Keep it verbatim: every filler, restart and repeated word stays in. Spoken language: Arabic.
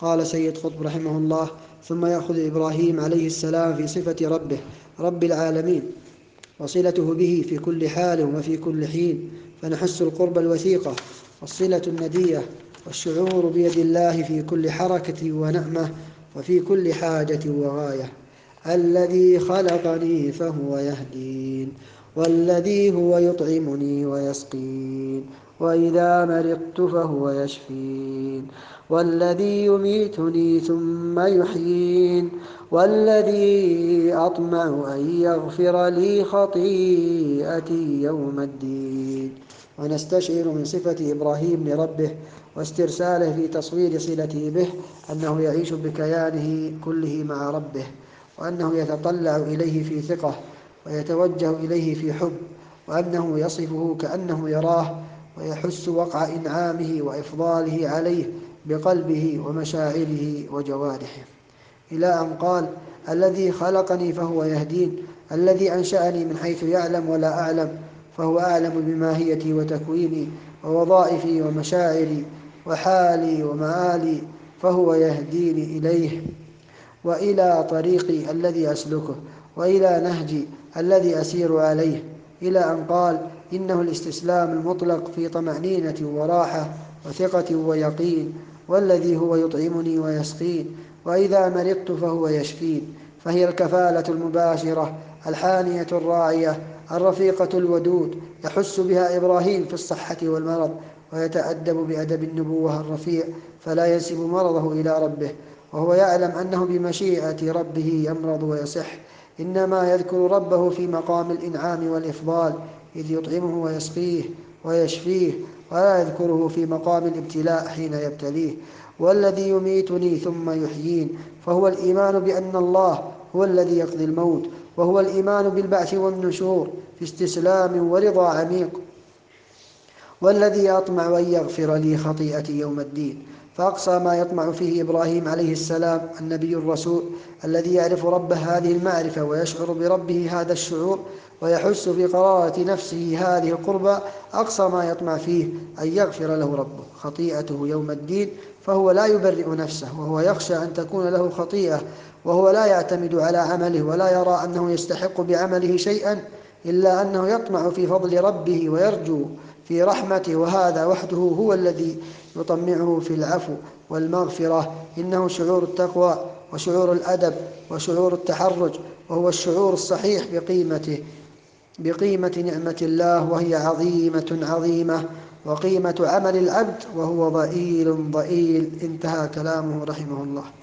قال سيد قطب رحمه الله: ثم يأخذ إبراهيم عليه السلام في صفة ربه رب العالمين وصلته به في كل حال وفي كل حين، فنحس القرب الوثيقة والصلة الندية والشعور بيد الله في كل حركة ونعمة وفي كل حاجة وغاية. الذي خلقني فهو يهدين، والذي هو يطعمني ويسقين، وإذا مرضت فهو يشفين، والذي يميتني ثم يحيين، والذي أطمع أن يغفر لي خطيئتي يوم الدين. ونستشعر من صفة إبراهيم لربه واسترساله في تصوير صلته به أنه يعيش بكيانه كله مع ربه، وأنه يتطلع إليه في ثقة ويتوجه إليه في حب، وأنه يصفه كأنه يراه ويحس وقع إنعامه وإفضاله عليه بقلبه ومشاعره وجوارحه، إلى أن قال: الذي خلقني فهو يهدين، الذي أنشأني من حيث يعلم ولا أعلم، فهو أعلم بماهيتي وتكويني ووظائفي ومشاعري وحالي ومآلي، فهو يهديني إليه وإلى طريقي الذي أسلكه وإلى نهجي الذي أسير عليه، إلى أن قال: إنه الاستسلام المطلق في طمأنينة وراحة وثقة ويقين، والذي هو يطعمني ويسقين، وإذا مرضت فهو يشفين. فهي الكفالة المباشرة الحانية الراعية الرفيقة الودود، يحس بها إبراهيم في الصحة والمرض، ويتأدب بأدب النبوة الرفيع، فلا ينسب مرضه إلى ربه وهو يعلم أنه بمشيئة ربه يمرض ويصح، إنما يذكر ربه في مقام الإنعام والإفضال إذ يطعمه ويسقيه ويشفيه، ولا يذكره في مقام الابتلاء حين يبتليه. والذي يميتني ثم يحيين، فهو الإيمان بأن الله هو الذي يقضي الموت، وهو الإيمان بالبعث والنشور في استسلام ورضا عميق. والذي أطمع أن يغفر لي خطيئتي يوم الدين، فأقصى ما يطمع فيه إبراهيم عليه السلام النبي الرسول الذي يعرف ربه هذه المعرفة ويشعر بربه هذا الشعور ويحس في قرارة نفسه هذه القربة، أقصى ما يطمع فيه أن يغفر له ربه خطيئته يوم الدين، فهو لا يبرئ نفسه وهو يخشى أن تكون له خطيئة، وهو لا يعتمد على عمله ولا يرى أنه يستحق بعمله شيئا، إلا أنه يطمع في فضل ربه ويرجو في رحمته، وهذا وحده هو الذي يطمعه في العفو والمغفرة. إنه شعور التقوى وشعور الأدب وشعور التحرج، وهو الشعور الصحيح بقيمته بقيمة نعمة الله، وهي عظيمة عظيمة، وقيمة عمل العبد وهو ضئيل ضئيل. انتهى كلامه رحمه الله.